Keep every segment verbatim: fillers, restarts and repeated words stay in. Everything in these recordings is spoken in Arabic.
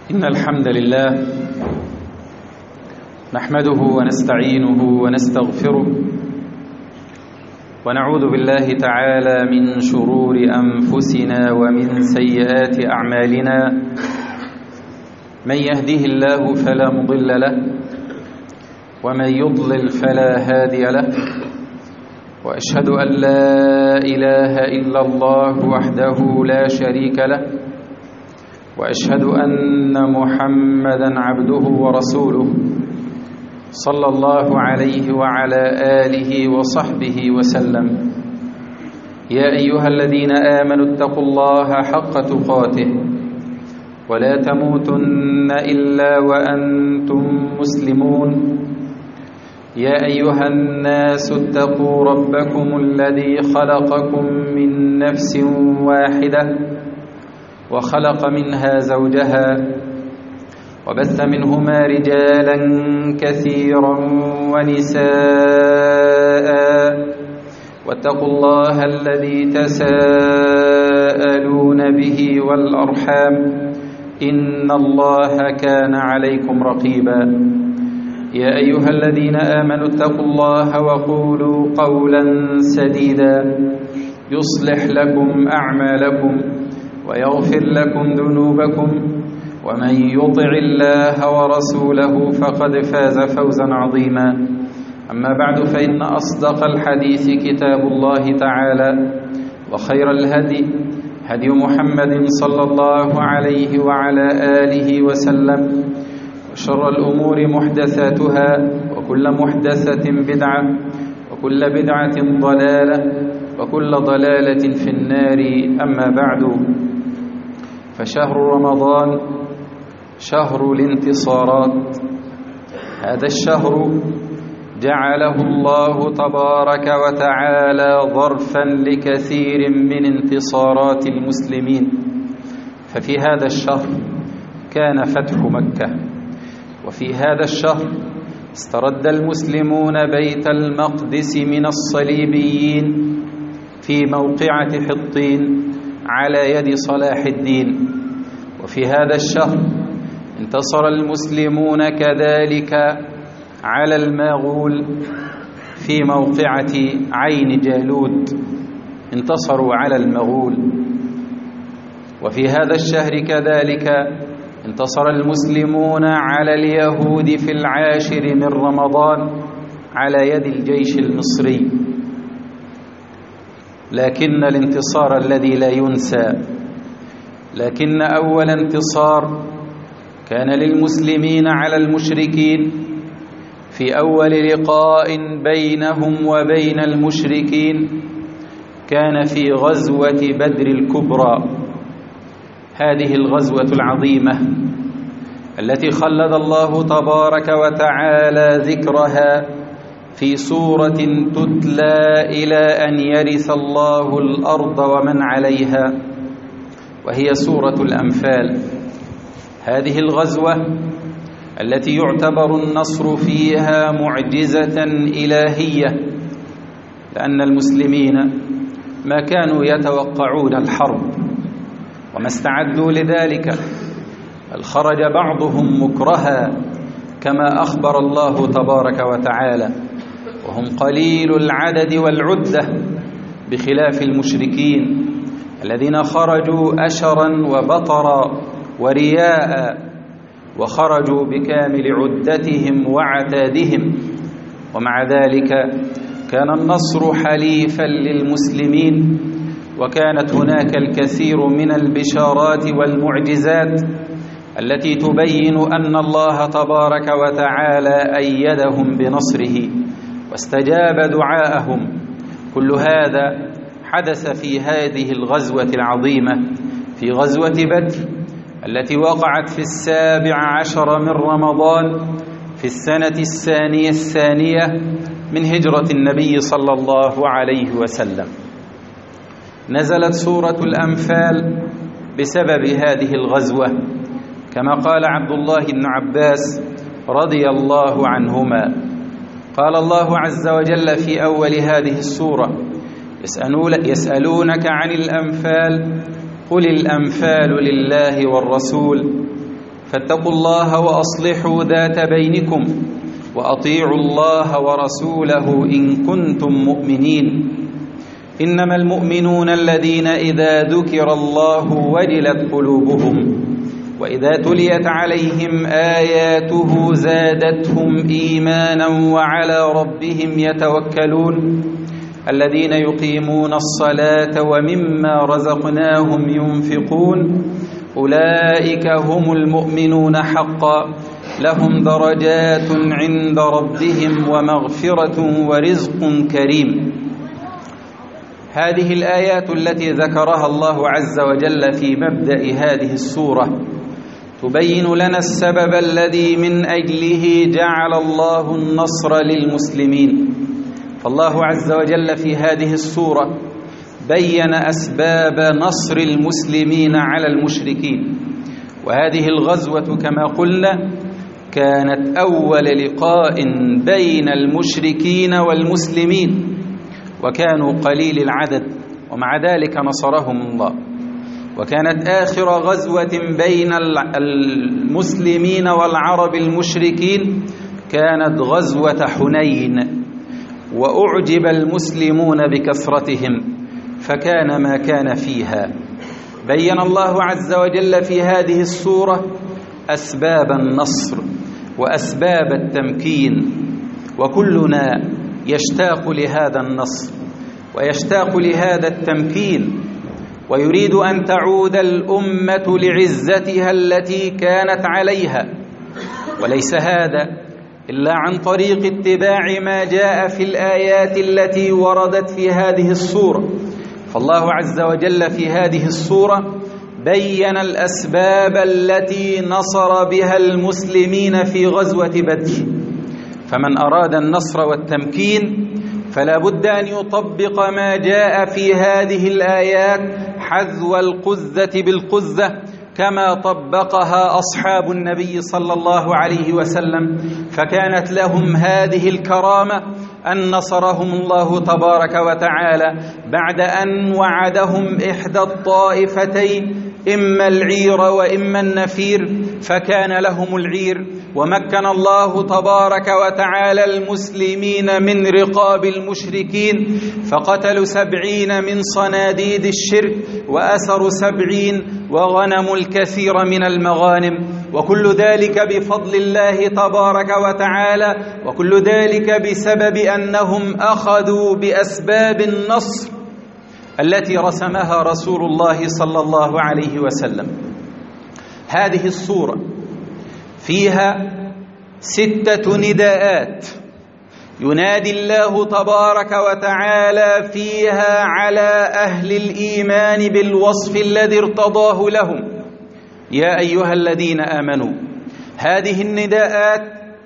إن الحمد لله نحمده ونستعينه ونستغفره ونعوذ بالله تعالى من شرور أنفسنا ومن سيئات أعمالنا. من يهده الله فلا مضل له ومن يضلل فلا هادي له، وأشهد أن لا إله إلا الله وحده لا شريك له، وأشهد أن محمدًا عبده ورسوله صلى الله عليه وعلى آله وصحبه وسلم. يا أيها الذين آمنوا اتقوا الله حق تقاته ولا تموتن إلا وأنتم مسلمون. يا أيها الناس اتقوا ربكم الذي خلقكم من نفس واحدة وخلق منها زوجها وبث منهما رجالا كثيرا ونساء، واتقوا الله الذي تساءلون به والأرحام إن الله كان عليكم رقيبا. يا أيها الذين آمنوا اتقوا الله وقولوا قولا سديدا يصلح لكم أعمالكم ويغفر لكم ذنوبكم، ومن يطع الله ورسوله فقد فاز فوزا عظيما. أما بعد، فإن أصدق الحديث كتاب الله تعالى، وخير الهدي هدي محمد صلى الله عليه وعلى آله وسلم، وشر الأمور محدثاتها، وكل محدثة بدعة، وكل بدعة ضلالة، وكل ضلالة في النار. أما بعد، فشهر رمضان شهر الانتصارات. هذا الشهر جعله الله تبارك وتعالى ظرفا لكثير من انتصارات المسلمين. ففي هذا الشهر كان فتح مكة، وفي هذا الشهر استرد المسلمون بيت المقدس من الصليبيين في موقعة حطين على يد صلاح الدين. وفي هذا الشهر انتصر المسلمون كذلك على المغول في موقعة عين جالوت، انتصروا على المغول. وفي هذا الشهر كذلك انتصر المسلمون على اليهود في العاشر من رمضان على يد الجيش المصري. لكن الانتصار الذي لا ينسى، لكن أول انتصار كان للمسلمين على المشركين في أول لقاء بينهم وبين المشركين كان في غزوة بدر الكبرى. هذه الغزوة العظيمة التي خلد الله تبارك وتعالى ذكرها في سورة تتلى إلى أن يرث الله الأرض ومن عليها، وهي سورة الأنفال. هذه الغزوة التي يعتبر النصر فيها معجزة إلهية، لأن المسلمين ما كانوا يتوقعون الحرب وما استعدوا لذلك، بل خرج بعضهم مكرها كما أخبر الله تبارك وتعالى، وهم قليل العدد والعدة بخلاف المشركين الذين خرجوا أشرا وبطرا ورياء، وخرجوا بكامل عدتهم وعتادهم، ومع ذلك كان النصر حليفا للمسلمين، وكانت هناك الكثير من البشارات والمعجزات التي تبين أن الله تبارك وتعالى أيدهم بنصره واستجاب دعاءهم. كل هذا حدث في هذه الغزوة العظيمة، في غزوة بدر التي وقعت في السابع عشر من رمضان في السنة الثانية الثانية من هجرة النبي صلى الله عليه وسلم. نزلت سورة الأنفال بسبب هذه الغزوة، كما قال عبد الله بن عباس رضي الله عنهما، قال الله عز وجل في أول هذه السورة: يسألونك عن الأنفال قل الأنفال لله والرسول فاتقوا الله وأصلحوا ذات بينكم وأطيعوا الله ورسوله إن كنتم مؤمنين. إنما المؤمنون الذين إذا ذكر الله وجلت قلوبهم وإذا تليت عليهم آياته زادتهم إيمانا وعلى ربهم يتوكلون الذين يقيمون الصلاة ومما رزقناهم ينفقون أولئك هم المؤمنون حقا لهم درجات عند ربهم ومغفرة ورزق كريم. هذه الآيات التي ذكرها الله عز وجل في مبدأ هذه السورة تبين لنا السبب الذي من أجله جعل الله النصر للمسلمين. فالله عز وجل في هذه السورة بين أسباب نصر المسلمين على المشركين، وهذه الغزوة كما قلنا كانت أول لقاء بين المشركين والمسلمين، وكانوا قليل العدد ومع ذلك نصرهم الله. وكانت آخر غزوة بين المسلمين والعرب المشركين كانت غزوة حنين، وأعجب المسلمون بكثرتهم فكان ما كان فيها. بين الله عز وجل في هذه السورة أسباب النصر وأسباب التمكين، وكلنا يشتاق لهذا النصر ويشتاق لهذا التمكين، ويريد أن تعود الأمة لعزتها التي كانت عليها، وليس هذا إلا عن طريق اتباع ما جاء في الآيات التي وردت في هذه السورة. فالله عز وجل في هذه السورة بين الأسباب التي نصر بها المسلمين في غزوة بدر. فمن أراد النصر والتمكين فلا بد أن يطبق ما جاء في هذه الآيات حذو القذة بالقذة كما طبقها أصحاب النبي صلى الله عليه وسلم، فكانت لهم هذه الكرامة أن نصرهم الله تبارك وتعالى بعد أن وعدهم إحدى الطائفتين إما العير وإما النفير، فكان لهم العير، ومكن الله تبارك وتعالى المسلمين من رقاب المشركين، فقتلوا سبعين من صناديد الشرك وأسروا سبعين وغنموا الكثير من المغانم، وكل ذلك بفضل الله تبارك وتعالى، وكل ذلك بسبب أنهم أخذوا بأسباب النصر التي رسمها رسول الله صلى الله عليه وسلم. هذه السورة فيها ستة نداءات ينادي الله تبارك وتعالى فيها على أهل الإيمان بالوصف الذي ارتضاه لهم. يا أيها الذين آمنوا، هذه النداءات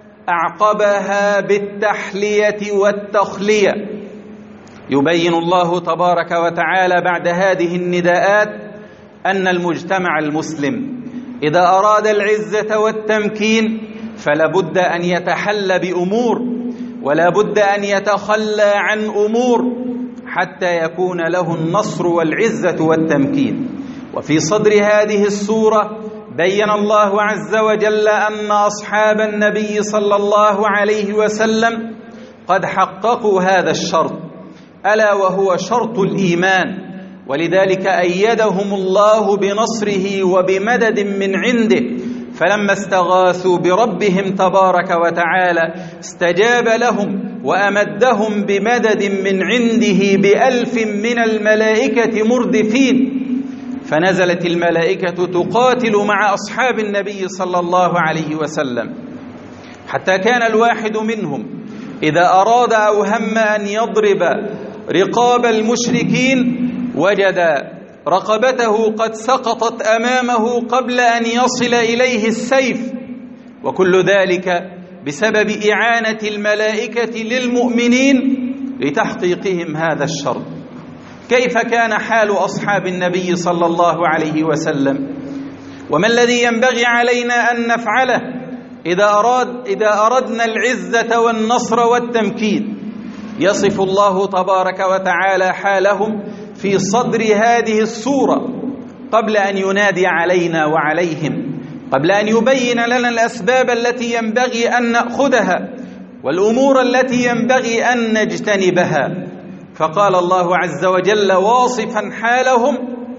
أعقبها بالتحلية والتخلية. يبين الله تبارك وتعالى بعد هذه النداءات أن المجتمع المسلم إذا أراد العزة والتمكين فلا بد أن يتحلى بأمور ولا بد أن يتخلى عن أمور حتى يكون له النصر والعزة والتمكين. وفي صدر هذه السورة بين الله عز وجل أن أصحاب النبي صلى الله عليه وسلم قد حققوا هذا الشرط، ألا وهو شرط الإيمان، ولذلك أيدهم الله بنصره وبمدد من عنده، فلما استغاثوا بربهم تبارك وتعالى استجاب لهم وأمدهم بمدد من عنده بألف من الملائكة مردفين، فنزلت الملائكة تقاتل مع أصحاب النبي صلى الله عليه وسلم، حتى كان الواحد منهم إذا أراد أو هم أن يضرب رقاب المشركين وجد رقبته قد سقطت أمامه قبل أن يصل إليه السيف، وكل ذلك بسبب إعانة الملائكة للمؤمنين لتحقيقهم هذا الشرط. كيف كان حال أصحاب النبي صلى الله عليه وسلم؟ وما الذي ينبغي علينا أن نفعله إذا أراد إذا أردنا العزة والنصر والتمكين؟ يصف الله تبارك وتعالى حالهم في صدر هذه السورة قبل أن ينادي علينا وعليهم. قبل أن يبين لنا الأسباب التي ينبغي أن نأخذها والأمور التي ينبغي أن نجتنبها. فقال الله عز وجل واصفا حالهم: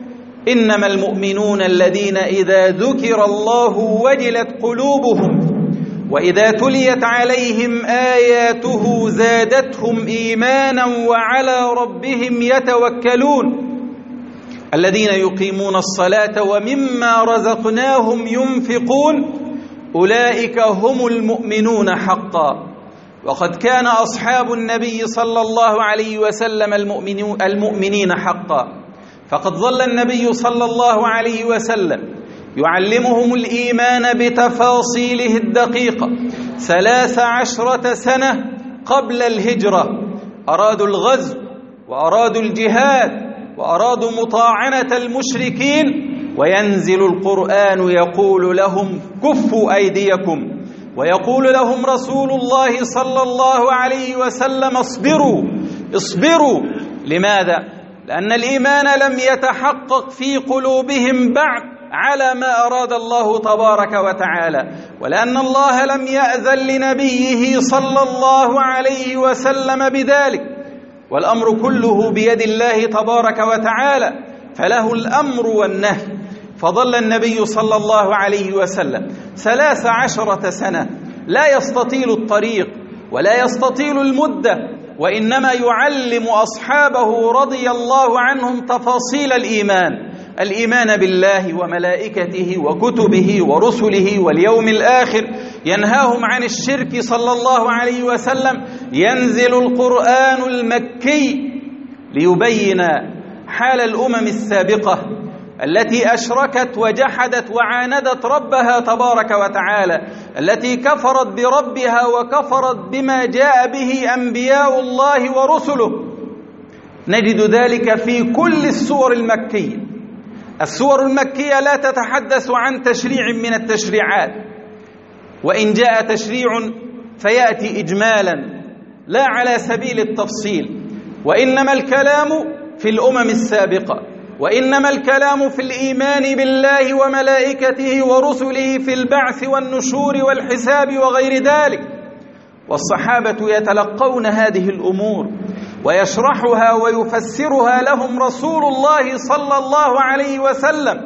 إنما المؤمنون الذين إذا ذكر الله وجلت قلوبهم وإذا تليت عليهم آياته زادتهم إيمانا وعلى ربهم يتوكلون الذين يقيمون الصلاة ومما رزقناهم ينفقون أولئك هم المؤمنون حقا. وقد كان أصحاب النبي صلى الله عليه وسلم المؤمنين حقا، فقد ظل النبي صلى الله عليه وسلم يعلمهم الإيمان بتفاصيله الدقيقة ثلاث عشرة سنة قبل الهجرة. أرادوا الغزو وأرادوا الجهاد وأرادوا مطاعنة المشركين، وينزل القرآن يقول لهم: كفوا أيديكم، ويقول لهم رسول الله صلى الله عليه وسلم: اصبروا اصبروا. لماذا؟ لأن الإيمان لم يتحقق في قلوبهم بعد على ما أراد الله تبارك وتعالى، ولأن الله لم يأذن لنبيه صلى الله عليه وسلم بذلك، والأمر كله بيد الله تبارك وتعالى، فله الأمر والنهي. فظل النبي صلى الله عليه وسلم ثلاث عشرة سنة لا يستطيل الطريق ولا يستطيل المدة، وإنما يعلم أصحابه رضي الله عنهم تفاصيل الإيمان، الإيمان بالله وملائكته وكتبه ورسله واليوم الآخر، ينهاهم عن الشرك صلى الله عليه وسلم. ينزل القرآن المكي ليبين حال الأمم السابقة التي أشركت وجحدت وعاندت ربها تبارك وتعالى، التي كفرت بربها وكفرت بما جاء به أنبياء الله ورسله. نجد ذلك في كل السور المكية. السور المكية لا تتحدث عن تشريع من التشريعات، وإن جاء تشريع فيأتي إجمالا لا على سبيل التفصيل، وإنما الكلام في الأمم السابقة، وإنما الكلام في الإيمان بالله وملائكته ورسله في البعث والنشور والحساب وغير ذلك. والصحابة يتلقون هذه الأمور ويشرحها ويفسرها لهم رسول الله صلى الله عليه وسلم،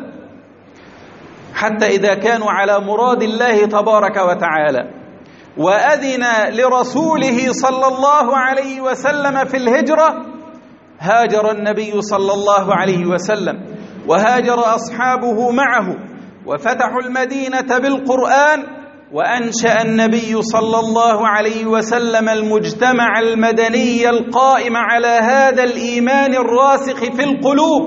حتى إذا كانوا على مراد الله تبارك وتعالى وأذن لرسوله صلى الله عليه وسلم في الهجرة، هاجر النبي صلى الله عليه وسلم وهاجر أصحابه معه وفتحوا المدينة بالقرآن، وأنشأ النبي صلى الله عليه وسلم المجتمع المدني القائم على هذا الإيمان الراسخ في القلوب.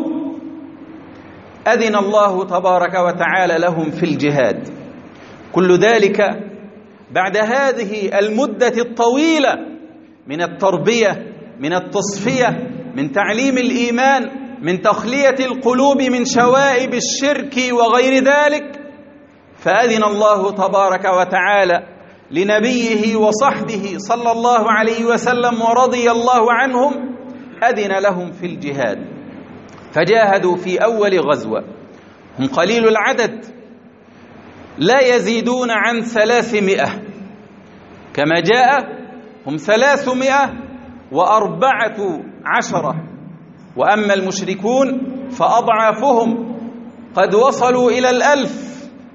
أذن الله تبارك وتعالى لهم في الجهاد. كل ذلك بعد هذه المدة الطويلة من التربية، من التصفية، من تعليم الإيمان، من تخلية القلوب من شوائب الشرك وغير ذلك. فأذن الله تبارك وتعالى لنبيه وصحبه صلى الله عليه وسلم ورضي الله عنهم، أذن لهم في الجهاد، فجاهدوا في أول غزوة. هم قليل العدد لا يزيدون عن ثلاثمائة، كما جاء هم ثلاثمائة وأربعة عشرة، وأما المشركون فأضعافهم قد وصلوا إلى الألف،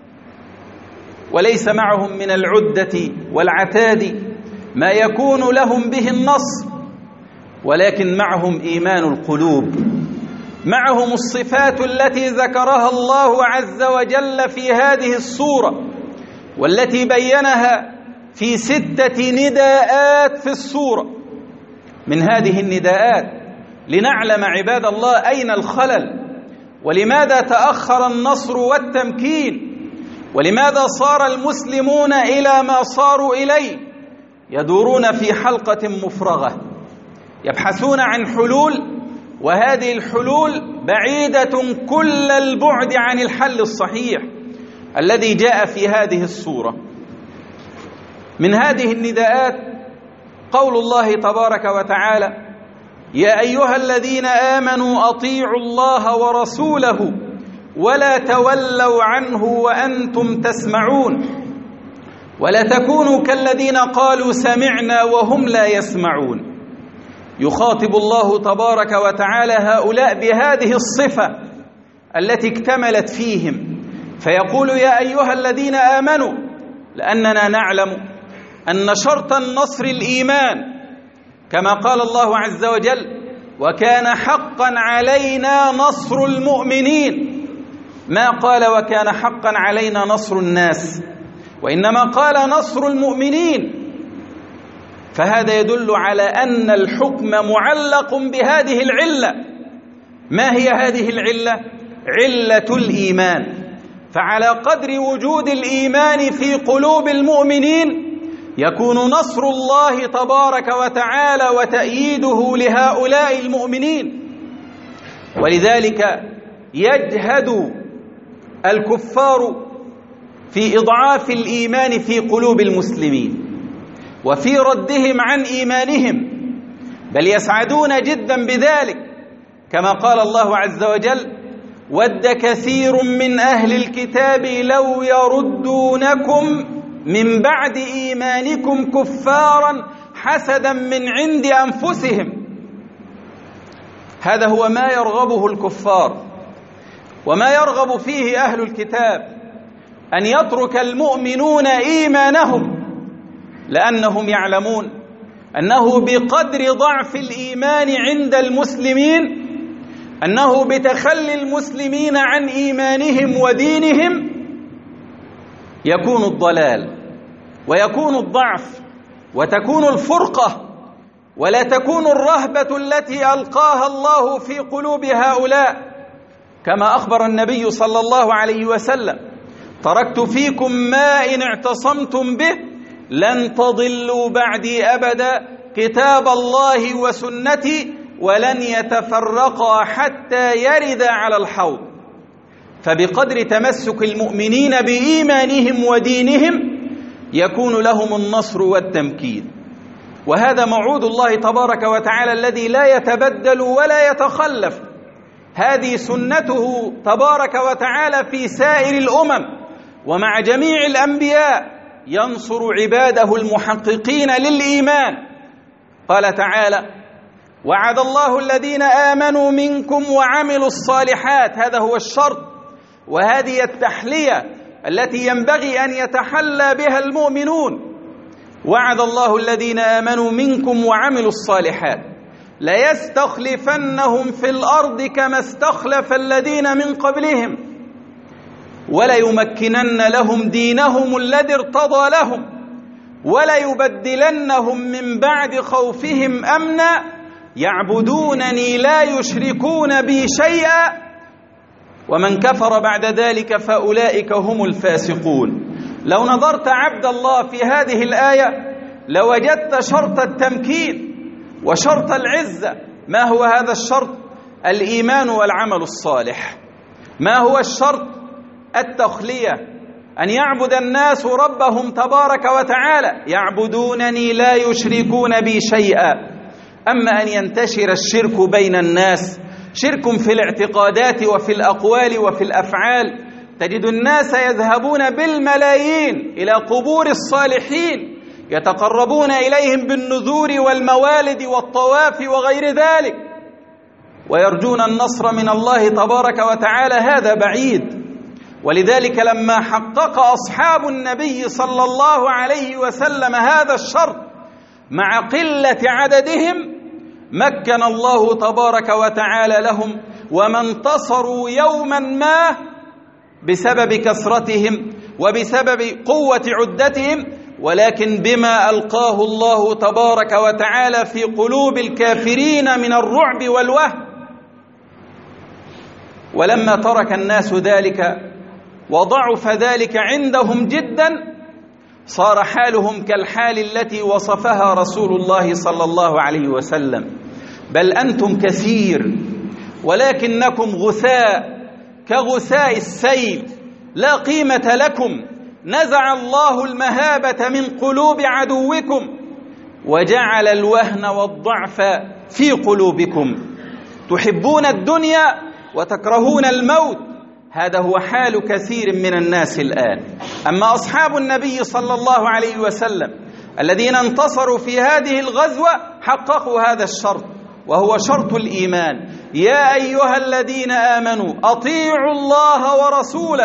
وليس معهم من العدة والعتاد ما يكون لهم به النصر، ولكن معهم إيمان القلوب، معهم الصفات التي ذكرها الله عز وجل في هذه السورة، والتي بينها في ستة نداءات في السورة. من هذه النداءات لنعلم عباد الله أين الخلل، ولماذا تأخر النصر والتمكين، ولماذا صار المسلمون إلى ما صاروا إليه، يدورون في حلقة مفرغة يبحثون عن حلول، وهذه الحلول بعيدة كل البعد عن الحل الصحيح الذي جاء في هذه السورة. من هذه النداءات قول الله تبارك وتعالى: يا أيها الذين آمنوا أطيعوا الله ورسوله ولا تولوا عنه وأنتم تسمعون ولا تكونوا كالذين قالوا سمعنا وهم لا يسمعون. يخاطب الله تبارك وتعالى هؤلاء بهذه الصفة التي اكتملت فيهم، فيقول يا أيها الذين آمنوا، لأننا نعلم أن شرط النصر الإيمان، كما قال الله عز وجل وكان حقا علينا نصر المؤمنين، ما قال وكان حقا علينا نصر الناس، وإنما قال نصر المؤمنين. فهذا يدل على أن الحكم معلق بهذه العلة. ما هي هذه العلة؟ علة الإيمان. فعلى قدر وجود الإيمان في قلوب المؤمنين يكون نصر الله تبارك وتعالى وتأييده لهؤلاء المؤمنين. ولذلك يجهد الكفار في إضعاف الإيمان في قلوب المسلمين وفي ردهم عن إيمانهم، بل يسعدون جدا بذلك، كما قال الله عز وجل ود كثير من أهل الكتاب لو يردونكم من بعد إيمانكم كفارا حسدا من عند أنفسهم. هذا هو ما يرغبه الكفار وما يرغب فيه أهل الكتاب، أن يترك المؤمنون إيمانهم، لأنهم يعلمون أنه بقدر ضعف الإيمان عند المسلمين، أنه بتخلي المسلمين عن إيمانهم ودينهم يكون الضلال ويكون الضعف وتكون الفرقة، ولا تكون الرهبة التي ألقاها الله في قلوب هؤلاء، كما أخبر النبي صلى الله عليه وسلم تركت فيكم ما إن اعتصمتم به لن تضلوا بعدي أبدا كتاب الله وسنتي ولن يتفرقا حتى يردا على الحوض. فبقدر تمسك المؤمنين بإيمانهم ودينهم يكون لهم النصر والتمكين. وهذا موعود الله تبارك وتعالى الذي لا يتبدل ولا يتخلف، هذه سنته تبارك وتعالى في سائر الأمم ومع جميع الأنبياء، ينصر عباده المحققين للإيمان. قال تعالى وعد الله الذين آمنوا منكم وعملوا الصالحات، هذا هو الشرط وهذه التحلية التي ينبغي أن يتحلى بها المؤمنون. وعد الله الذين آمنوا منكم وعملوا الصالحات ليستخلفنهم في الأرض كما استخلف الذين من قبلهم وليمكنن لهم دينهم الذي ارتضى لهم وليبدلنهم من بعد خوفهم أمنا يعبدونني لا يشركون بي شيئا ومن كفر بعد ذلك فأولئك هم الفاسقون. لو نظرت عبد الله في هذه الآية لوجدت شرط التمكين وشرط العزة. ما هو هذا الشرط؟ الإيمان والعمل الصالح. ما هو الشرط؟ التخلية، أن يعبد الناس ربهم تبارك وتعالى يعبدونني لا يشركون بي شيئا. أما أن ينتشر الشرك بين الناس، شرك في الاعتقادات وفي الأقوال وفي الأفعال، تجد الناس يذهبون بالملايين إلى قبور الصالحين يتقربون إليهم بالنذور والموالد والطواف وغير ذلك ويرجون النصر من الله تبارك وتعالى، هذا بعيد. ولذلك لما حقق أصحاب النبي صلى الله عليه وسلم هذا الشرط مع قلة عددهم مكن الله تبارك وتعالى لهم وما انتصروا يوما ما بسبب كثرتهم وبسبب قوة عدتهم، ولكن بما ألقاه الله تبارك وتعالى في قلوب الكافرين من الرعب والوهن. ولما ترك الناس ذلك وضعف ذلك عندهم جدا صار حالهم كالحال التي وصفها رسول الله صلى الله عليه وسلم بل أنتم كثير ولكنكم غثاء كغثاء السيل لا قيمة لكم، نزع الله المهابة من قلوب عدوكم وجعل الوهن والضعف في قلوبكم، تحبون الدنيا وتكرهون الموت، هذا هو حال كثير من الناس الآن. أما أصحاب النبي صلى الله عليه وسلم الذين انتصروا في هذه الغزوة حققوا هذا الشرط، وهو شرط الإيمان: يا أيها الذين آمنوا أطيعوا الله ورسوله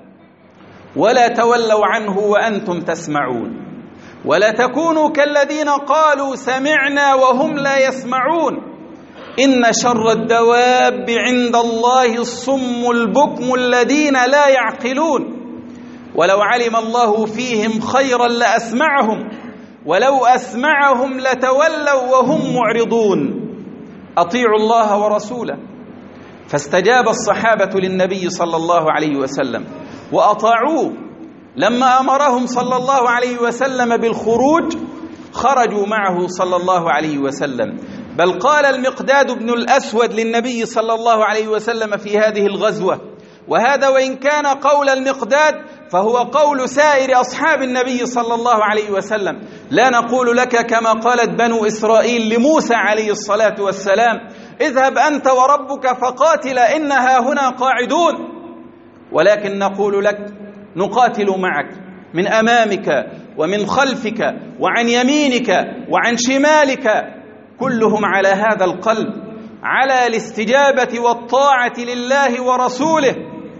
ولا تولوا عنه وأنتم تسمعون، ولا تكونوا كالذين قالوا سمعنا وهم لا يسمعون، إن شر الدواب عند الله الصم البكم الذين لا يعقلون، ولو علم الله فيهم خيرا لأسمعهم ولو أسمعهم لتولوا وهم معرضون. أطيعوا الله ورسوله. فاستجاب الصحابة للنبي صلى الله عليه وسلم وأطاعوه. لما أمرهم صلى الله عليه وسلم بالخروج خرجوا معه صلى الله عليه وسلم، بل قال المقداد بن الأسود للنبي صلى الله عليه وسلم في هذه الغزوة، وهذا وإن كان قول المقداد فهو قول سائر أصحاب النبي صلى الله عليه وسلم، لا نقول لك كما قالت بنو إسرائيل لموسى عليه الصلاة والسلام: اذهب أنت وربك فقاتلا إنها هنا قاعدون، ولكن نقول لك: نقاتل معك من أمامك ومن خلفك وعن يمينك وعن شمالك، كلهم على هذا القلب، على الاستجابة والطاعة لله ورسوله.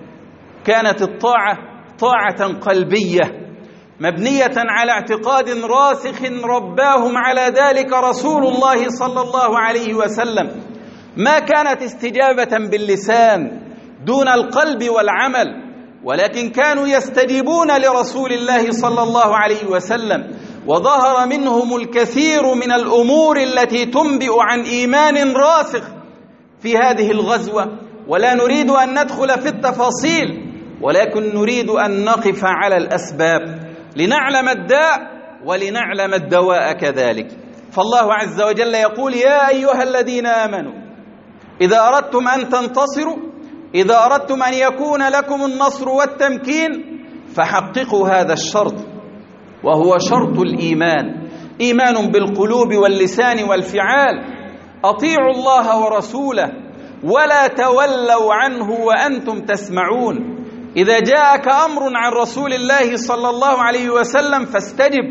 كانت الطاعة طاعة قلبية مبنية على اعتقاد راسخ رباهم على ذلك رسول الله صلى الله عليه وسلم، ما كانت استجابة باللسان دون القلب والعمل، ولكن كانوا يستجيبون لرسول الله صلى الله عليه وسلم، وظهر منهم الكثير من الأمور التي تنبئ عن إيمان راسخ في هذه الغزوة. ولا نريد أن ندخل في التفاصيل، ولكن نريد أن نقف على الأسباب لنعلم الداء ولنعلم الدواء كذلك. فالله عز وجل يقول: يا أيها الذين آمنوا إذا أردتم أن تنتصروا، إذا أردتم أن يكون لكم النصر والتمكين فحققوا هذا الشرط، وهو شرط الإيمان، إيمان بالقلوب واللسان والفعال. أطيعوا الله ورسوله ولا تولوا عنه وأنتم تسمعون. إذا جاءك أمر عن رسول الله صلى الله عليه وسلم فاستجب،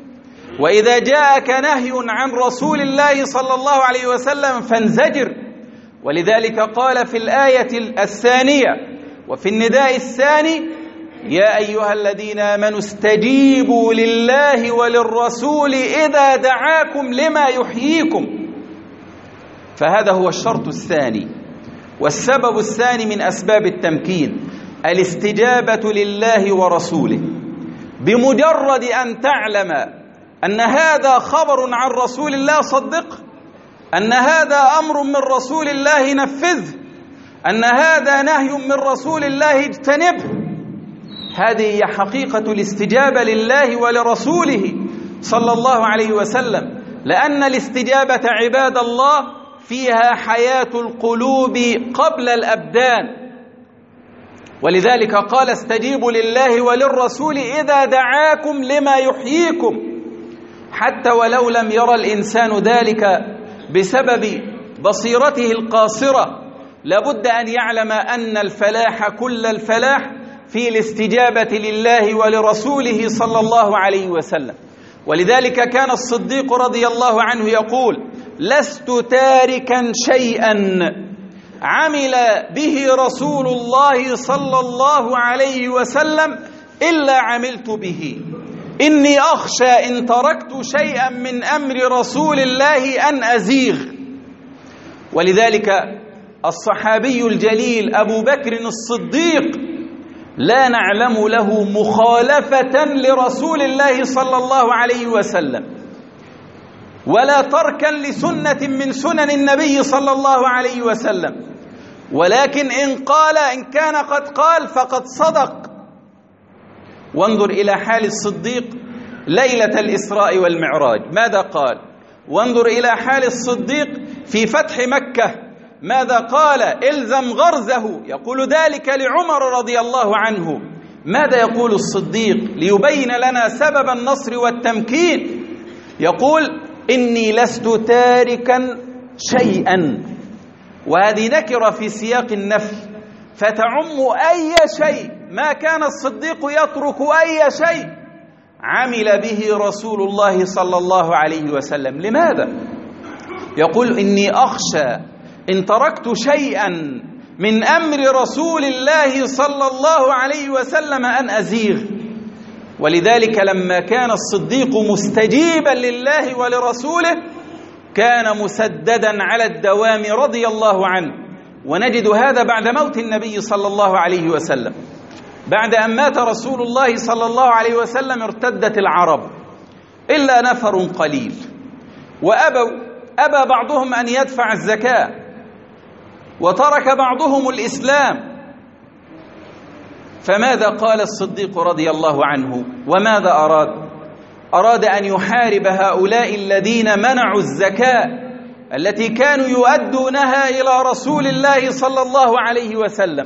وإذا جاءك نهي عن رسول الله صلى الله عليه وسلم فانزجر. ولذلك قال في الآية الثانية وفي النداء الثاني: يا أيها الذين آمنوا استجيبوا لله وللرسول إذا دعاكم لما يحييكم. فهذا هو الشرط الثاني والسبب الثاني من أسباب التمكين، الاستجابة لله ورسوله. بمجرد أن تعلم أن هذا خبر عن رسول الله صدقه، أن هذا أمر من رسول الله نفذه، أن هذا نهي من رسول الله اجتنبه. هذه هي حقيقة الاستجابة لله ولرسوله صلى الله عليه وسلم، لأن الاستجابة عباد الله فيها حياة القلوب قبل الأبدان. ولذلك قال: استجيبوا لله وللرسول إذا دعاكم لما يحييكم. حتى ولو لم يرى الإنسان ذلك بسبب بصيرته القاصرة، لابد أن يعلم أن الفلاح كل الفلاح في الاستجابة لله ولرسوله صلى الله عليه وسلم. ولذلك كان الصديق رضي الله عنه يقول: لست تاركا شيئا عمل به رسول الله صلى الله عليه وسلم إلا عملت به، إني أخشى إن تركت شيئا من أمر رسول الله أن أزيغ. ولذلك الصحابي الجليل أبو بكر الصديق لا نعلم له مخالفة لرسول الله صلى الله عليه وسلم ولا تركا لسنة من سنن النبي صلى الله عليه وسلم، ولكن إن قال إن كان قد قال فقد صدق. وانظر إلى حال الصديق ليلة الإسراء والمعراج ماذا قال، وانظر إلى حال الصديق في فتح مكة ماذا قال: إلزم غرزه، يقول ذلك لعمر رضي الله عنه. ماذا يقول الصديق ليبين لنا سبب النصر والتمكين؟ يقول: إني لست تاركا شيئا، وهذه نكرة في سياق النفي، فتعم أي شيء، ما كان الصديق يترك أي شيء عمل به رسول الله صلى الله عليه وسلم. لماذا؟ يقول إني أخشى إن تركت شيئا من أمر رسول الله صلى الله عليه وسلم أن أزيغ. ولذلك لما كان الصديق مستجيبا لله ولرسوله كان مسددا على الدوام رضي الله عنه. ونجد هذا بعد موت النبي صلى الله عليه وسلم. بعد أن مات رسول الله صلى الله عليه وسلم ارتدت العرب إلا نفر قليل، وأبوا أبى بعضهم أن يدفع الزكاة، وترك بعضهم الإسلام. فماذا قال الصديق رضي الله عنه وماذا أراد؟ أراد أن يحارب هؤلاء الذين منعوا الزكاة التي كانوا يؤدونها إلى رسول الله صلى الله عليه وسلم.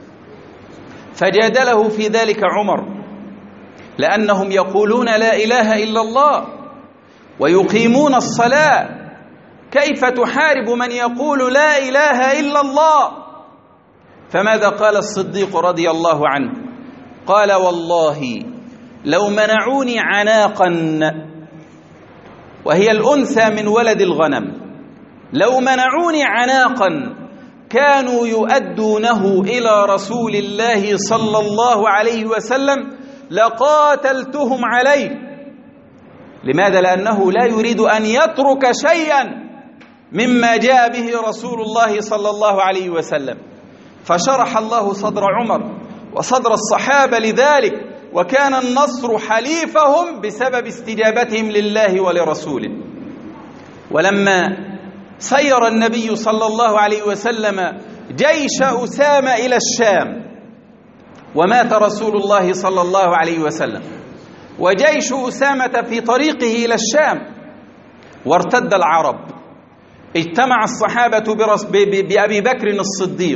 فجادله في ذلك عمر، لأنهم يقولون لا إله إلا الله ويقيمون الصلاة، كيف تحارب من يقول لا إله إلا الله؟ فماذا قال الصديق رضي الله عنه؟ قال والله لو منعوني عناقا، وهي الأنثى من ولد الغنم، لو منعوني عناقا كانوا يؤدونه إلى رسول الله صلى الله عليه وسلم لقاتلتهم عليه. لماذا؟ لأنه لا يريد أن يترك شيئا مما جاء به رسول الله صلى الله عليه وسلم. فشرح الله صدر عمر وصدر الصحابة لذلك، وكان النصر حليفهم بسبب استجابتهم لله ولرسوله. ولما سير النبي صلى الله عليه وسلم جيش أسامة إلى الشام، ومات رسول الله صلى الله عليه وسلم، وجيش أسامة في طريقه إلى الشام، وارتد العرب، اجتمع الصحابة بأبي بكر الصديق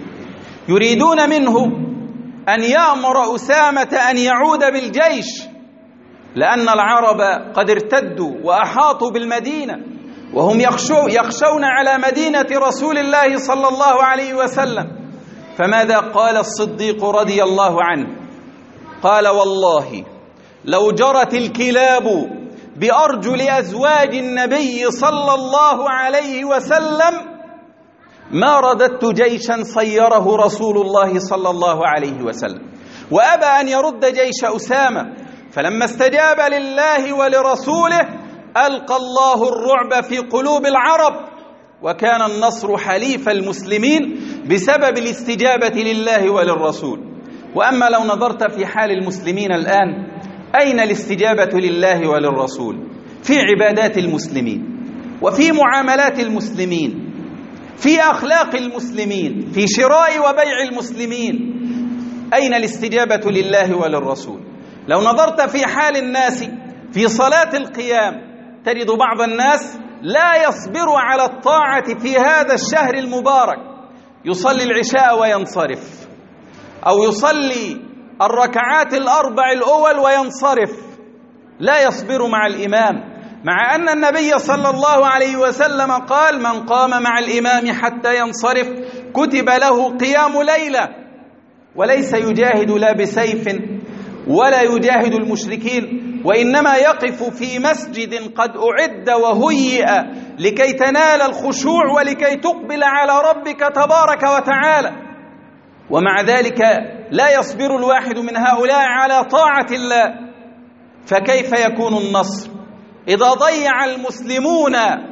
يريدون منه أن يأمر أسامة أن يعود بالجيش، لأن العرب قد ارتدوا وأحاطوا بالمدينة، وهم يخشو يخشون على مدينة رسول الله صلى الله عليه وسلم. فماذا قال الصديق رضي الله عنه؟ قال والله لو جرت الكلاب بأرجل أزواج النبي صلى الله عليه وسلم ما رددت جيشا صيره رسول الله صلى الله عليه وسلم. وأبى أن يرد جيش أسامة، فلما استجاب لله ولرسوله ألقى الله الرعب في قلوب العرب، وكان النصر حليف المسلمين بسبب الاستجابة لله وللرسول. وأما لو نظرت في حال المسلمين الآن، أين الاستجابة لله وللرسول؟ في عبادات المسلمين، وفي معاملات المسلمين، في أخلاق المسلمين، في شراء وبيع المسلمين. أين الاستجابة لله وللرسول؟ لو نظرت في حال الناس في صلاة القيام تجد بعض الناس لا يصبر على الطاعة في هذا الشهر المبارك، يصلي العشاء وينصرف، أو يصلي الركعات الأربع الأول وينصرف، لا يصبر مع الإمام، مع أن النبي صلى الله عليه وسلم قال من قام مع الإمام حتى ينصرف كتب له قيام ليلة. وليس يجاهد لا بسيف ولا يجاهد المشركين، وإنما يقف في مسجد قد أعد وهيئ لكي تنال الخشوع ولكي تقبل على ربك تبارك وتعالى. ومع ذلك لا يصبر الواحد من هؤلاء على طاعة الله، فكيف يكون النصر إذا ضيع المسلمون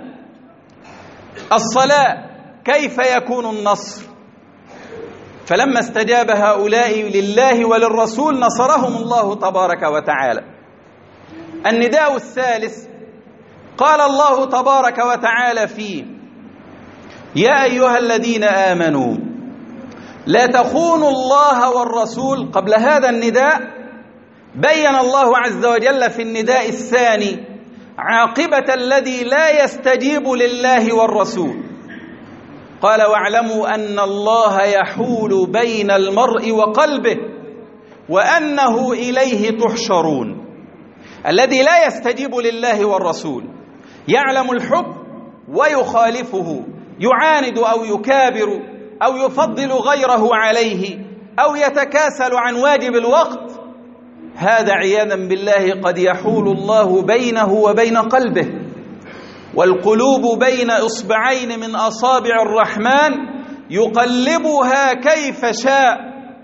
الصلاة؟ كيف يكون النصر؟ فلما استجاب هؤلاء لله وللرسول نصرهم الله تبارك وتعالى. النداء الثالث قال الله تبارك وتعالى فيه يا أيها الذين آمنوا لا تخونوا الله والرسول. قبل هذا النداء بين الله عز وجل في النداء الثاني عاقبة الذي لا يستجيب لله والرسول. قال واعلموا أن الله يحول بين المرء وقلبه وأنه إليه تحشرون. الذي لا يستجيب لله والرسول يعلم الحكم ويخالفه، يعاند أو يكابر أو يفضل غيره عليه أو يتكاسل عن واجب الوقت، هذا عياذا بالله قد يحول الله بينه وبين قلبه، والقلوب بين إصبعين من أصابع الرحمن يقلبها كيف شاء،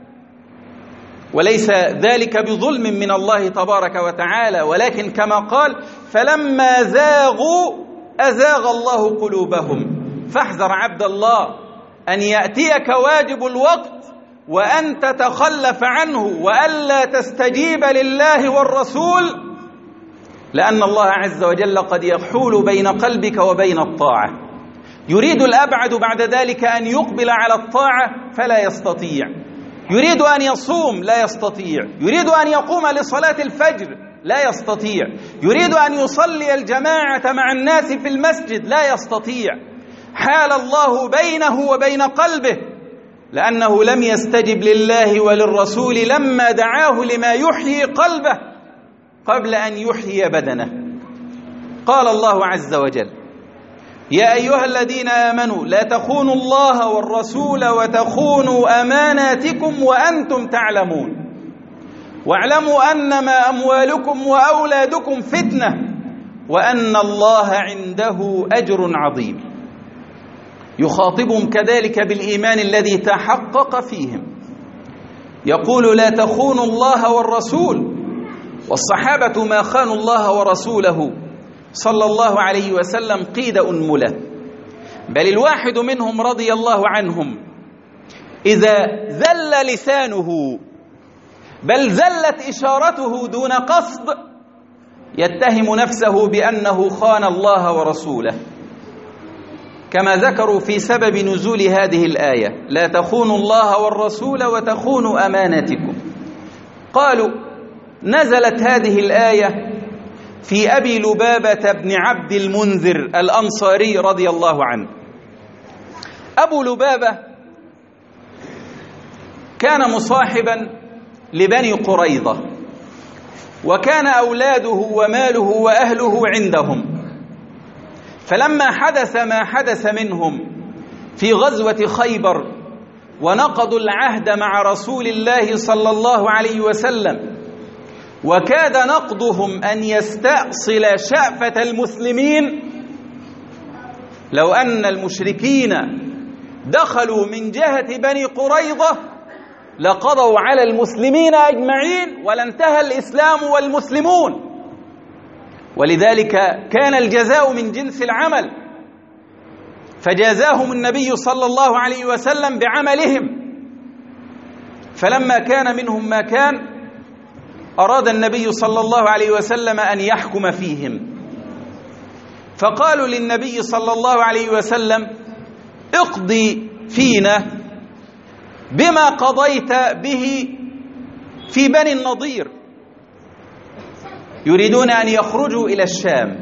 وليس ذلك بظلم من الله تبارك وتعالى، ولكن كما قال فلما زاغوا أزاغ الله قلوبهم. فاحذر عبد الله أن يأتيك واجب الوقت وأن تتخلف عنه وألا تستجيب لله والرسول، لأن الله عز وجل قد يحول بين قلبك وبين الطاعة. يريد الأبعد بعد ذلك أن يقبل على الطاعة فلا يستطيع، يريد أن يصوم لا يستطيع، يريد أن يقوم لصلاة الفجر لا يستطيع، يريد أن يصلي الجماعة مع الناس في المسجد لا يستطيع. حال الله بينه وبين قلبه لأنه لم يستجب لله وللرسول لما دعاه لما يحيي قلبه قبل أن يحيي بدنه. قال الله عز وجل: يا أيها الذين آمنوا لا تخونوا الله والرسول وتخونوا أماناتكم وأنتم تعلمون واعلموا أنما أموالكم وأولادكم فتنة وأن الله عنده أجر عظيم. يخاطبهم كذلك بالإيمان الذي تحقق فيهم، يقول: لا تخونوا الله والرسول. والصحابة ما خانوا الله ورسوله صلى الله عليه وسلم قيد أنملة، بل الواحد منهم رضي الله عنهم إذا زل لسانه بل زلت إشارته دون قصد يتهم نفسه بأنه خان الله ورسوله، كما ذكروا في سبب نزول هذه الآية: لا تخونوا الله والرسول وتخونوا أماناتكم. قالوا: نزلت هذه الآية في أبي لبابة بن عبد المنذر الأنصاري رضي الله عنه. أبو لبابة كان مصاحبا لبني قريظة، وكان أولاده وماله وأهله عندهم، فلما حدث ما حدث منهم في غزوة خيبر ونقضوا العهد مع رسول الله صلى الله عليه وسلم، وكاد نقضهم أن يستأصل شأفة المسلمين، لو أن المشركين دخلوا من جهة بني قريظة لقضوا على المسلمين أجمعين ولانتهى الإسلام والمسلمون، ولذلك كان الجزاء من جنس العمل، فجازاهم النبي صلى الله عليه وسلم بعملهم. فلما كان منهم ما كان أراد النبي صلى الله عليه وسلم أن يحكم فيهم، فقالوا للنبي صلى الله عليه وسلم: اقضي فينا بما قضيت به في بني النضير. يريدون أن يخرجوا إلى الشام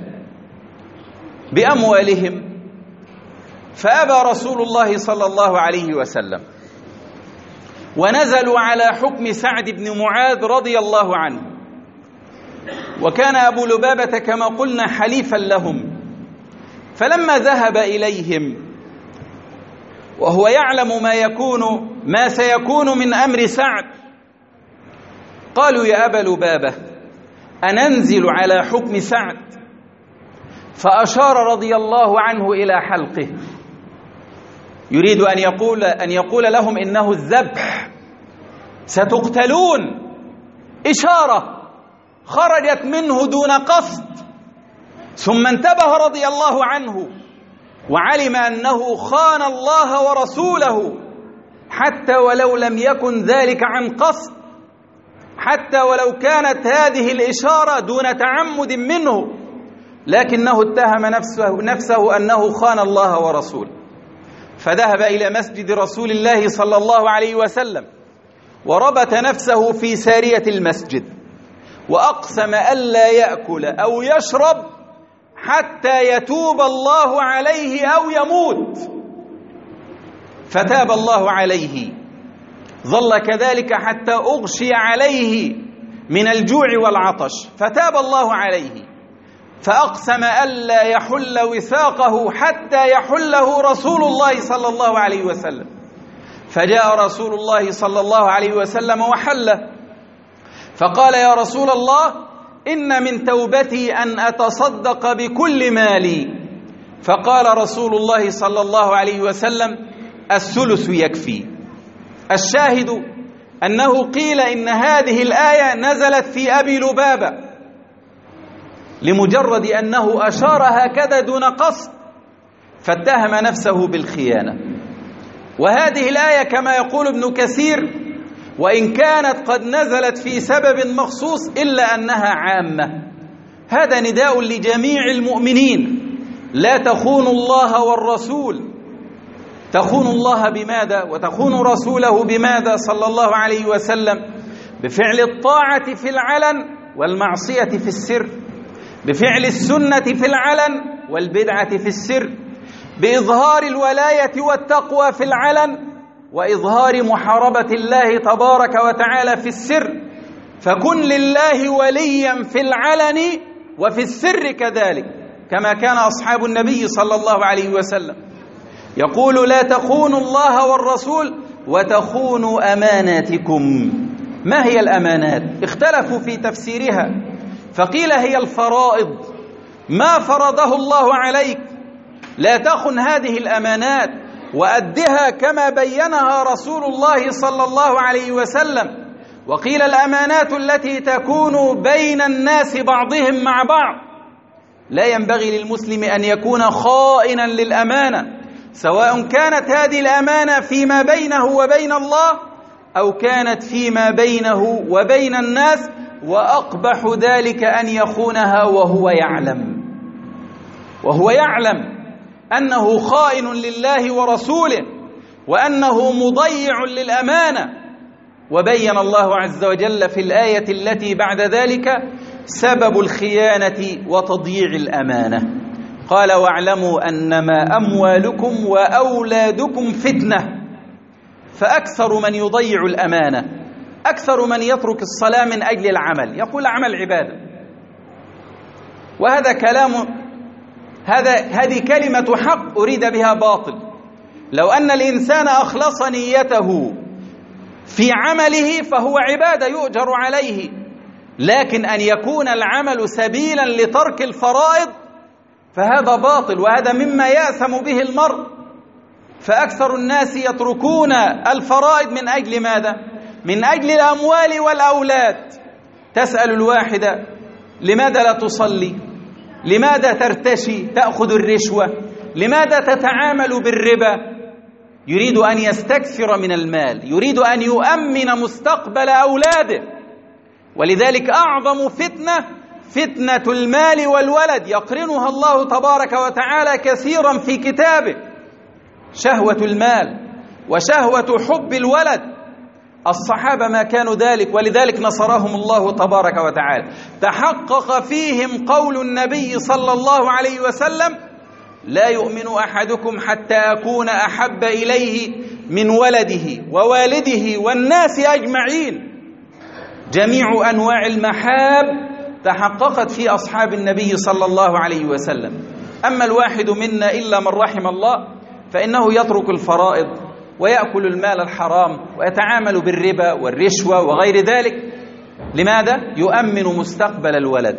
بأموالهم، فأبى رسول الله صلى الله عليه وسلم، ونزلوا على حكم سعد بن معاذ رضي الله عنه، وكان أبو لبابة كما قلنا حليفا لهم. فلما ذهب إليهم وهو يعلم ما يكون ما سيكون من أمر سعد، قالوا: يا أبا لبابة أننزل على حكم سعد؟ فأشار رضي الله عنه إلى حلقه، يريد أن يقول أن يقول لهم إنه الذبح، ستقتلون. إشارة خرجت منه دون قصد، ثم انتبه رضي الله عنه وعلم أنه خان الله ورسوله، حتى ولو لم يكن ذلك عن قصد، حتى ولو كانت هذه الإشارة دون تعمد منه، لكنه اتهم نفسه, نفسه أنه خان الله ورسوله. فذهب إلى مسجد رسول الله صلى الله عليه وسلم وربط نفسه في سارية المسجد، وأقسم ألا يأكل أو يشرب حتى يتوب الله عليه أو يموت. فتاب الله عليه، ظل كذلك حتى أغشي عليه من الجوع والعطش، فتاب الله عليه، فأقسم ألا يحل وثاقه حتى يحله رسول الله صلى الله عليه وسلم. فجاء رسول الله صلى الله عليه وسلم وحله، فقال: يا رسول الله، إن من توبتي أن أتصدق بكل مالي. فقال رسول الله صلى الله عليه وسلم: الثلث يكفي. الشاهد أنه قيل إن هذه الآية نزلت في أبي لبابة لمجرد أنه أشار هكذا دون قصد فاتهم نفسه بالخيانة. وهذه الآية كما يقول ابن كثير وإن كانت قد نزلت في سبب مخصوص إلا أنها عامة. هذا نداء لجميع المؤمنين: لا تخونوا الله والرسول. تخون الله بماذا؟ وتخون رسوله بماذا صلى الله عليه وسلم؟ بفعل الطاعة في العلن والمعصية في السر، بفعل السنة في العلن والبدعة في السر، بإظهار الولاية والتقوى في العلن وإظهار محاربة الله تبارك وتعالى في السر. فكن لله وليا في العلن وفي السر كذلك، كما كان أصحاب النبي صلى الله عليه وسلم. يقول: لا تخونوا الله والرسول وتخونوا أماناتكم. ما هي الأمانات؟ اختلفوا في تفسيرها، فقيل هي الفرائض، ما فرضه الله عليك لا تخن هذه الأمانات وأدها كما بينها رسول الله صلى الله عليه وسلم. وقيل الأمانات التي تكون بين الناس بعضهم مع بعض. لا ينبغي للمسلم أن يكون خائنا للأمانة، سواء كانت هذه الأمانة فيما بينه وبين الله أو كانت فيما بينه وبين الناس، وأقبح ذلك أن يخونها وهو يعلم وهو يعلم أنه خائن لله ورسوله وأنه مضيع للأمانة. وبين الله عز وجل في الآية التي بعد ذلك سبب الخيانة وتضييع الأمانة، قال: واعلموا أنما أموالكم وأولادكم فتنة. فأكثر من يضيع الأمانة، أكثر من يترك الصلاة من أجل العمل، يقول عمل عبادة. وهذا كلام هذا هذه كلمة حق أريد بها باطل. لو أن الإنسان أخلص نيته في عمله فهو عبادة يؤجر عليه، لكن أن يكون العمل سبيلا لترك الفرائض فهذا باطل، وهذا مما يأثم به المرء. فأكثر الناس يتركون الفرائض من أجل ماذا؟ من أجل الأموال والأولاد. تسأل الواحدة: لماذا لا تصلي؟ لماذا ترتشي تأخذ الرشوة؟ لماذا تتعامل بالربا؟ يريد أن يستكثر من المال، يريد أن يؤمن مستقبل أولاده. ولذلك أعظم فتنة فتنة المال والولد، يقرنها الله تبارك وتعالى كثيرا في كتابه: شهوة المال وشهوة حب الولد. الصحابة ما كانوا ذلك، ولذلك نصرهم الله تبارك وتعالى. تحقق فيهم قول النبي صلى الله عليه وسلم: لا يؤمن أحدكم حتى أكون أحب إليه من ولده ووالده والناس أجمعين. جميع أنواع المحاب تحققت في أصحاب النبي صلى الله عليه وسلم. أما الواحد منا إلا من رحم الله فإنه يترك الفرائض ويأكل المال الحرام ويتعامل بالربا والرشوة وغير ذلك. لماذا؟ يؤمن مستقبل الولد،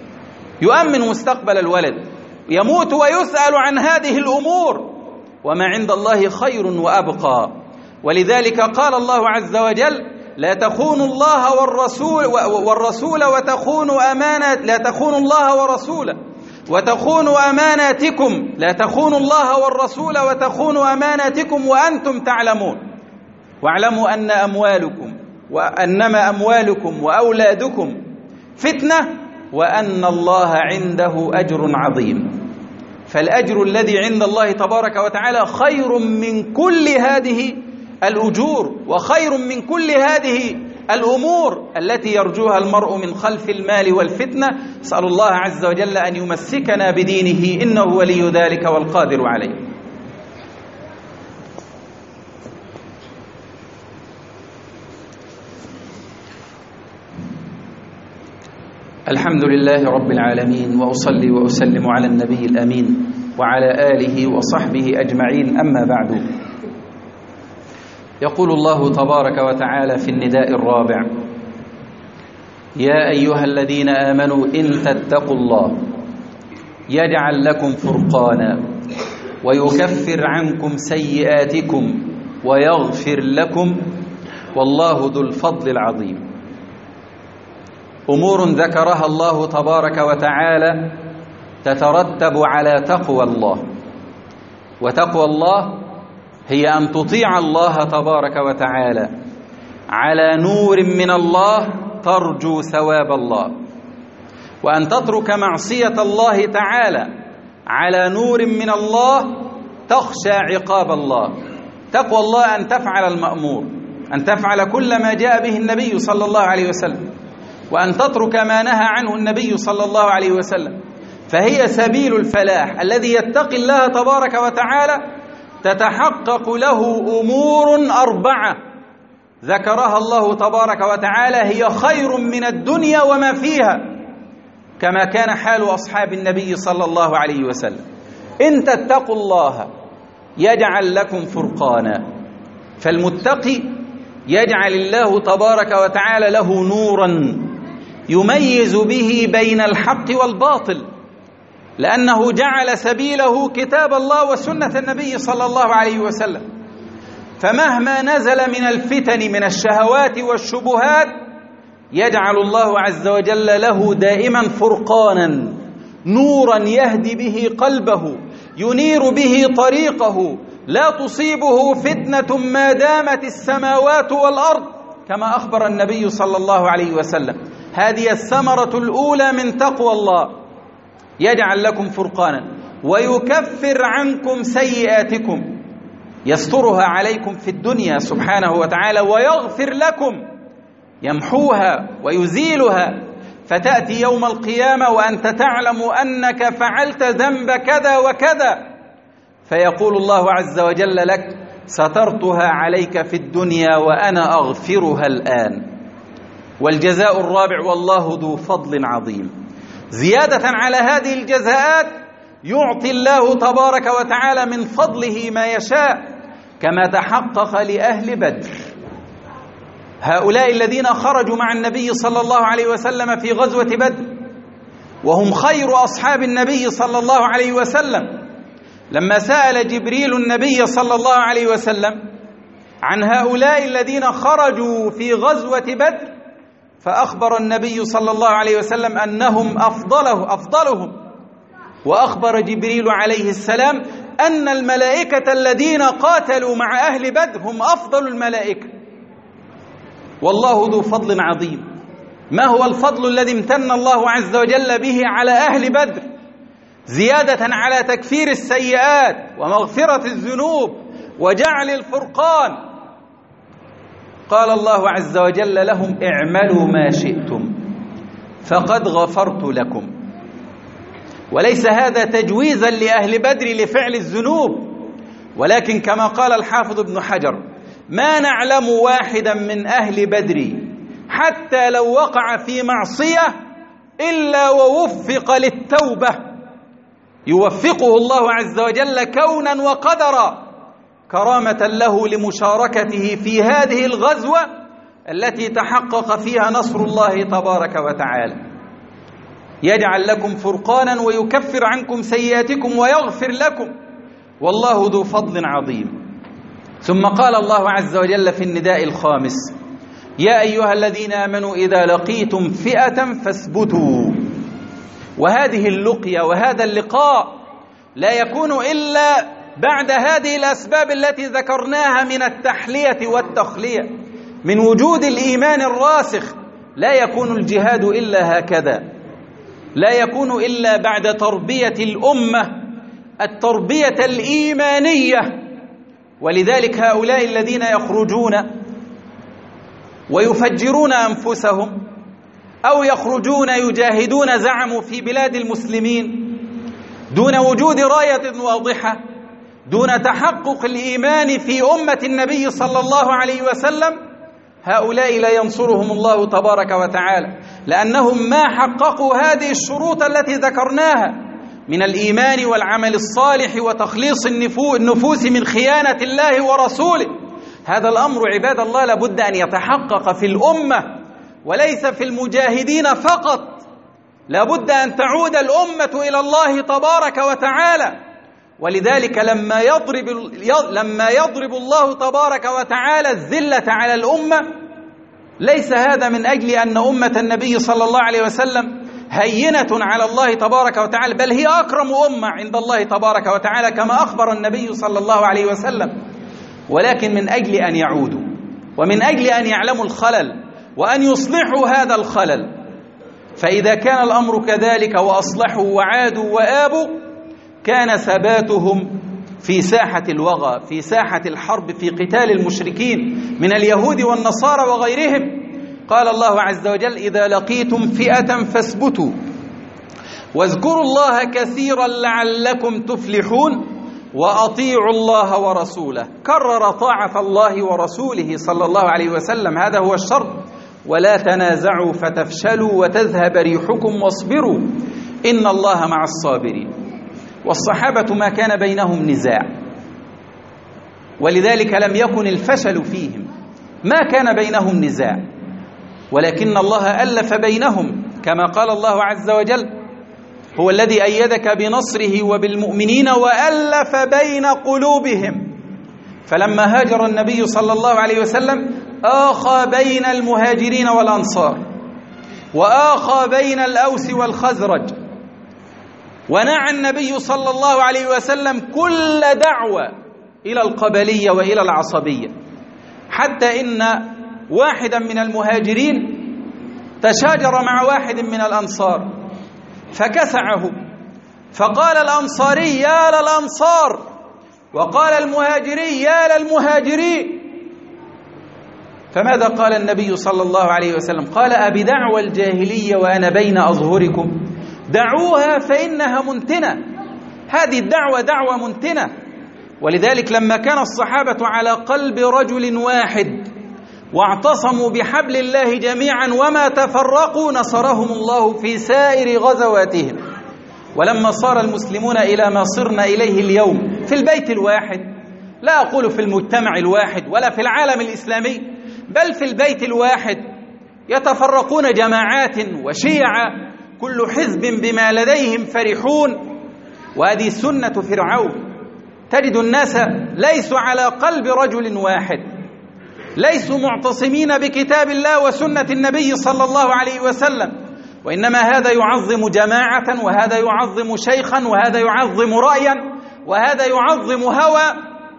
يؤمن مستقبل الولد، يموت ويسأل عن هذه الأمور، وما عند الله خير وأبقى. ولذلك قال الله عز وجل: لا تخونوا الله والرسول والرسول وتخونوا أمانة لا تخونوا الله ورسوله وتخونوا أماناتكم لا تخونوا الله والرسول وتخونوا أماناتكم وأنتم تعلمون. واعلموا أن أموالكم وأنما أموالكم وأولادكم فتنة وأن الله عنده أجر عظيم. فالأجر الذي عند الله تبارك وتعالى خير من كل هذه الأجور وخير من كل هذه الأمور التي يرجوها المرء من خلف المال والفتنة. أسأل الله عز وجل أن يمسكنا بدينه، إنه ولي ذلك والقادر عليه. الحمد لله رب العالمين، وأصلي وأسلم على النبي الأمين وعلى آله وصحبه أجمعين. أما بعد، يقول الله تبارك وتعالى في النداء الرابع: يا أيها الذين آمنوا إن تتقوا الله يجعل لكم فرقانا ويكفر عنكم سيئاتكم ويغفر لكم والله ذو الفضل العظيم. أمور ذكرها الله تبارك وتعالى تترتب على تقوى الله، وتقوى الله هي أن تطيع الله تبارك وتعالى على نور من الله ترجو ثواب الله، وأن تترك معصية الله تعالى على نور من الله تخشى عقاب الله. تقوى الله أن تفعل المأمور، أن تفعل كل ما جاء به النبي صلى الله عليه وسلم، وأن تترك ما نهى عنه النبي صلى الله عليه وسلم، فهي سبيل الفلاح. الذي يتقي الله تبارك وتعالى تتحقق له أمور أربعة ذكرها الله تبارك وتعالى هي خير من الدنيا وما فيها، كما كان حال أصحاب النبي صلى الله عليه وسلم. إن تتقوا الله يجعل لكم فرقانا، فالمتقي يجعل الله تبارك وتعالى له نورا يميز به بين الحق والباطل، لأنه جعل سبيله كتاب الله وسنة النبي صلى الله عليه وسلم. فمهما نزل من الفتن من الشهوات والشبهات يجعل الله عز وجل له دائما فرقانا، نورا يهدي به قلبه، ينير به طريقه، لا تصيبه فتنة ما دامت السماوات والأرض، كما أخبر النبي صلى الله عليه وسلم. هذه الثمرة الأولى من تقوى الله، يجعل لكم فرقانا ويكفر عنكم سيئاتكم، يسترها عليكم في الدنيا سبحانه وتعالى، ويغفر لكم، يمحوها ويزيلها، فتأتي يوم القيامة وأنت تعلم أنك فعلت ذنب كذا وكذا، فيقول الله عز وجل لك: سترتها عليك في الدنيا وأنا أغفرها الآن. والجزاء الرابع: والله ذو فضل عظيم. زيادة على هذه الجزاءات يعطي الله تبارك وتعالى من فضله ما يشاء، كما تحقق لأهل بدر. هؤلاء الذين خرجوا مع النبي صلى الله عليه وسلم في غزوة بدر، وهم خير أصحاب النبي صلى الله عليه وسلم، لما سأل جبريل النبي صلى الله عليه وسلم عن هؤلاء الذين خرجوا في غزوة بدر، فأخبر النبي صلى الله عليه وسلم أنهم أفضله أفضلهم، وأخبر جبريل عليه السلام أن الملائكة الذين قاتلوا مع أهل بدر هم أفضل الملائكة. والله ذو فضل عظيم. ما هو الفضل الذي امتن الله عز وجل به على أهل بدر؟ زيادة على تكفير السيئات ومغفرة الذنوب وجعل الفرقان، قال الله عز وجل لهم: اعملوا ما شئتم فقد غفرت لكم. وليس هذا تجويزا لأهل بدر لفعل الذنوب، ولكن كما قال الحافظ ابن حجر: ما نعلم واحدا من أهل بدر حتى لو وقع في معصية إلا ووفق للتوبة، يوفقه الله عز وجل كونا وقدرا، كرامة له لمشاركته في هذه الغزوة التي تحقق فيها نصر الله تبارك وتعالى. يجعل لكم فرقانا ويكفر عنكم سيئاتكم ويغفر لكم والله ذو فضل عظيم. ثم قال الله عز وجل في النداء الخامس: يا أيها الذين آمنوا إذا لقيتم فئة فاثبتوا. وهذه اللقية وهذا اللقاء لا يكون إلا بعد هذه الأسباب التي ذكرناها من التحلية والتخلية، من وجود الإيمان الراسخ. لا يكون الجهاد إلا هكذا، لا يكون إلا بعد تربية الأمة التربية الإيمانية. ولذلك هؤلاء الذين يخرجون ويفجرون أنفسهم أو يخرجون يجاهدون زعموا في بلاد المسلمين دون وجود راية واضحة، دون تحقق الإيمان في أمة النبي صلى الله عليه وسلم، هؤلاء لا ينصرهم الله تبارك وتعالى، لأنهم ما حققوا هذه الشروط التي ذكرناها من الإيمان والعمل الصالح وتخليص النفوس من خيانة الله ورسوله. هذا الأمر عباد الله لابد أن يتحقق في الأمة وليس في المجاهدين فقط. لابد أن تعود الأمة إلى الله تبارك وتعالى. ولذلك لما يضرب لما يضرب الله تبارك وتعالى الذلة على الأمة، ليس هذا من أجل أن أمة النبي صلى الله عليه وسلم هينة على الله تبارك وتعالى، بل هي أكرم أمة عند الله تبارك وتعالى كما أخبر النبي صلى الله عليه وسلم، ولكن من أجل أن يعودوا ومن أجل أن يعلموا الخلل وأن يصلحوا هذا الخلل. فإذا كان الأمر كذلك وأصلحوا وعادوا وآبوا، كان ثباتهم في ساحة الوغى، في ساحة الحرب، في قتال المشركين من اليهود والنصارى وغيرهم. قال الله عز وجل: إذا لقيتم فئة فاثبتوا واذكروا الله كثيرا لعلكم تفلحون وأطيعوا الله ورسوله. كرر طاعة الله ورسوله صلى الله عليه وسلم، هذا هو الشرط. ولا تنازعوا فتفشلوا وتذهب ريحكم واصبروا إن الله مع الصابرين. والصحابة ما كان بينهم نزاع، ولذلك لم يكن الفشل فيهم، ما كان بينهم نزاع، ولكن الله ألف بينهم كما قال الله عز وجل: هو الذي أيدك بنصره وبالمؤمنين وألف بين قلوبهم. فلما هاجر النبي صلى الله عليه وسلم آخى بين المهاجرين والأنصار، وآخى بين الأوس والخزرج، ونعى النبي صلى الله عليه وسلم كل دعوة إلى القبلية وإلى العصبية، حتى إن واحدا من المهاجرين تشاجر مع واحد من الأنصار فكسعه، فقال الأنصاري: يا للأنصار، وقال المهاجري: يا للمهاجرين. فماذا قال النبي صلى الله عليه وسلم؟ قال: أبدعوى الجاهلية وأنا بين أظهركم؟ دعوها فإنها منتنة. هذه الدعوة دعوة منتنة. ولذلك لما كان الصحابة على قلب رجل واحد واعتصموا بحبل الله جميعا وما تفرقوا، نصرهم الله في سائر غزواتهم. ولما صار المسلمون إلى ما صرنا إليه اليوم في البيت الواحد، لا أقول في المجتمع الواحد ولا في العالم الإسلامي، بل في البيت الواحد، يتفرقون جماعات وشيعا، كل حزب بما لديهم فرحون. وهذه سنة فرعون. تجد الناس ليسوا على قلب رجل واحد، ليسوا معتصمين بكتاب الله وسنة النبي صلى الله عليه وسلم، وإنما هذا يعظم جماعة، وهذا يعظم شيخا، وهذا يعظم رأيا، وهذا يعظم هوى.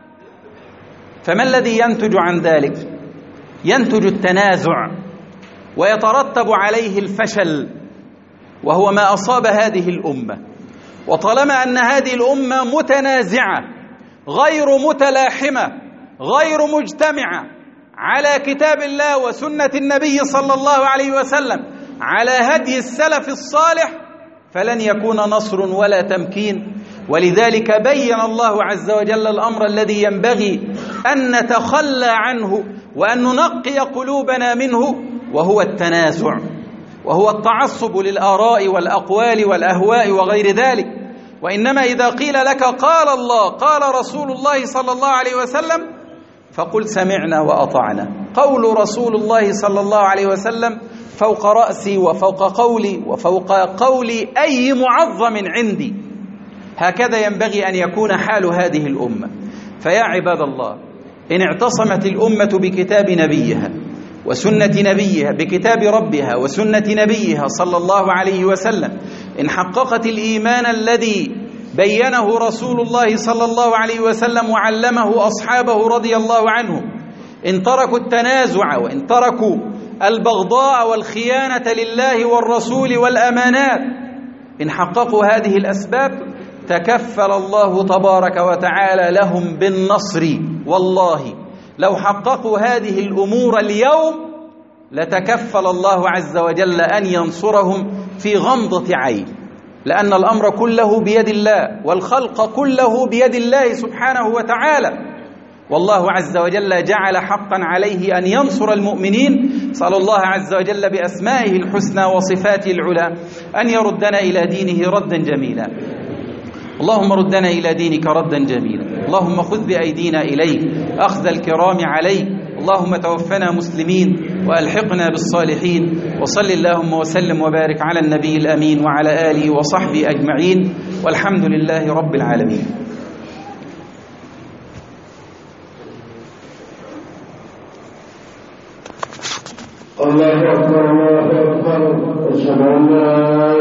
فما الذي ينتج عن ذلك؟ ينتج التنازع ويترتب عليه الفشل، وهو ما أصاب هذه الأمة. وطالما أن هذه الأمة متنازعة غير متلاحمة غير مجتمعة على كتاب الله وسنة النبي صلى الله عليه وسلم، على هدي السلف الصالح، فلن يكون نصر ولا تمكين. ولذلك بين الله عز وجل الأمر الذي ينبغي أن نتخلى عنه وأن ننقي قلوبنا منه، وهو التنازع، وهو التعصب للآراء والأقوال والأهواء وغير ذلك. وإنما إذا قيل لك قال الله قال رسول الله صلى الله عليه وسلم فقل سمعنا وأطعنا. قول رسول الله صلى الله عليه وسلم فوق رأسي وفوق قولي وفوق قول أي معظم عندي. هكذا ينبغي أن يكون حال هذه الأمة. فيا عباد الله، إن اعتصمت الأمة بكتاب نبيها وسنة نبيها، بكتاب ربها وسنة نبيها صلى الله عليه وسلم، إن حققت الإيمان الذي بينه رسول الله صلى الله عليه وسلم وعلمه أصحابه رضي الله عنهم، إن تركوا التنازع وإن تركوا البغضاء والخيانة لله والرسول والأمانات، إن حققوا هذه الأسباب تكفل الله تبارك وتعالى لهم بالنصر. والله لو حققوا هذه الأمور اليوم لتكفل الله عز وجل أن ينصرهم في غمضة عين، لأن الأمر كله بيد الله والخلق كله بيد الله سبحانه وتعالى. والله عز وجل جعل حقا عليه أن ينصر المؤمنين. صلى الله عز وجل بأسمائه الحسنى وصفاته العلى أن يردنا إلى دينه ردا جميلا. اللهم ردنا إلى دينك ردا جميلا، اللهم خذ بأيدينا إليك أخذ الكرام عليك، اللهم توفنا مسلمين وألحقنا بالصالحين. وصل اللهم وسلم وبارك على النبي الأمين وعلى آله وصحبه أجمعين، والحمد لله رب العالمين. الله أكبر الله أكبر أشهد أن لا